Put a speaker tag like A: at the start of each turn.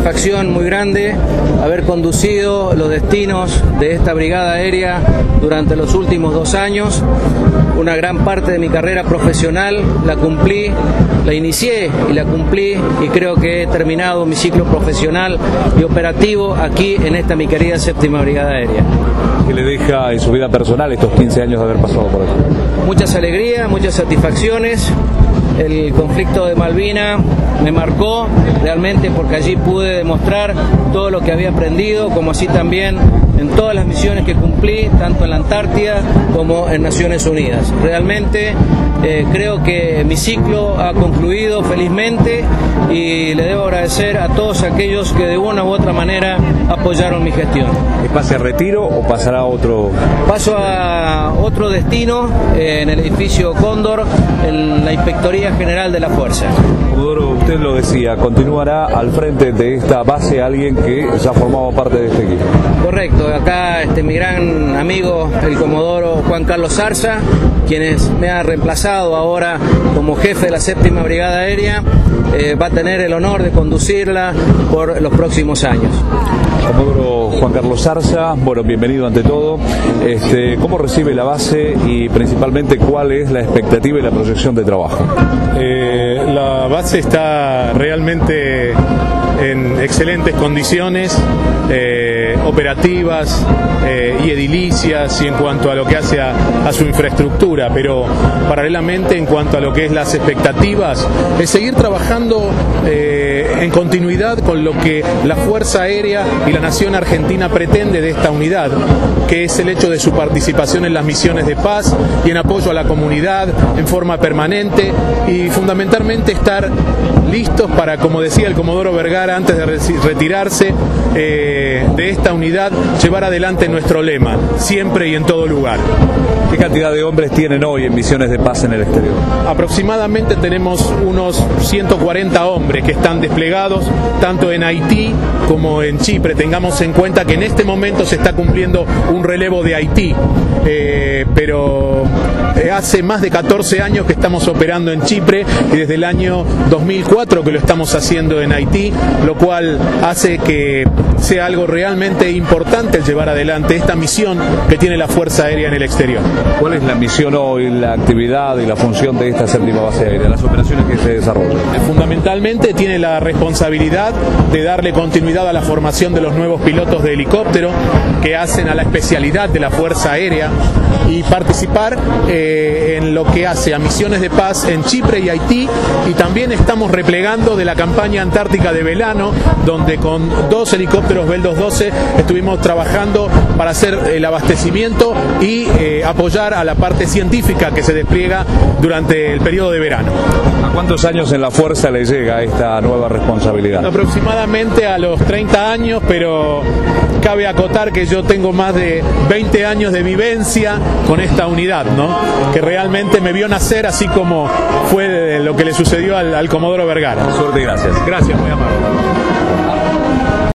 A: satisfacción muy grande haber conducido los destinos de esta brigada aérea durante los últimos 2 años. Una gran parte de mi carrera profesional la cumplí, la inicié y la cumplí, y creo que he terminado mi ciclo profesional y operativo aquí en esta mi querida 7ª Brigada Aérea.
B: ¿Qué le deja en su vida personal estos 15 años de haber pasado por aquí?
A: Muchas alegrías, muchas satisfacciones. El conflicto de Malvinas me marcó realmente porque allí pude demostrar todo lo que había aprendido, como así también en todas las misiones que cumplí, tanto en la Antártida como en Naciones Unidas. Realmente creo que mi ciclo ha concluido felizmente y le debo agradecer a todos aquellos que de una u otra manera apoyaron mi gestión.
B: ¿Pase a retiro o pasará a otro?
A: Paso a otro destino en el edificio Cóndor, en la Inspectoría General de la Fuerza.
B: Comodoro, usted lo decía, continuará al frente de esta base alguien que ya formaba parte de este equipo.
A: Correcto, acá mi gran amigo, el Comodoro Juan Carlos Zarza, quien me ha reemplazado ahora como jefe de la 7ª Brigada Aérea, va a tener el honor de conducirla por los próximos años.
B: Comodoro Juan Carlos Zarza, bueno, bienvenido ante todo. ¿Cómo recibe la base y principalmente cuál es la expectativa y la proyección de trabajo?
C: La base está realmente en excelentes condiciones operativas y edilicias, y en cuanto a lo que hace a su infraestructura, pero paralelamente en cuanto a lo que es las expectativas, es seguir trabajando en continuidad con lo que la Fuerza Aérea y la Nación Argentina pretende de esta unidad, que es el hecho de su participación en las misiones de paz y en apoyo a la comunidad en forma permanente, y fundamentalmente estar listos para, como decía el Comodoro Vergara antes de retirarse de esta unidad, llevar adelante nuestro lema, siempre y en todo lugar.
B: ¿Qué cantidad de hombres tienen hoy en misiones de paz en el exterior?
C: Aproximadamente tenemos unos 140 hombres que están desplegados tanto en Haití como en Chipre. Tengamos en cuenta que en este momento se está cumpliendo un relevo de Haití, pero hace más de 14 años que estamos operando en Chipre y desde el año 2004 que lo estamos haciendo en Haití, lo cual hace que sea algo realmente importante el llevar adelante esta misión que tiene la Fuerza Aérea en el exterior.
B: ¿Cuál es la misión hoy, la actividad y la función de esta 7ª base aérea, las operaciones que se desarrollan?
C: Fundamentalmente tiene la responsabilidad de darle continuidad a la formación de los nuevos pilotos de helicóptero que hacen a la especialidad de la Fuerza Aérea, y participar en lo que hace a misiones de paz en Chipre y Haití, y también estamos replegando de la campaña antártica de Belano, donde con 2 helicópteros Bell 212 estuvimos trabajando para hacer el abastecimiento y apoyar a la parte científica que se despliega durante el periodo de verano.
B: ¿A cuántos años en la Fuerza le llega esta nueva responsabilidad?
C: Aproximadamente a los 30 años, pero cabe acotar que yo tengo más de 20 años de vivencia con esta unidad, ¿no? Que realmente me vio nacer, así como fue lo que le sucedió al Comodoro Vergara.
B: Suerte y gracias.
C: Gracias, muy amable.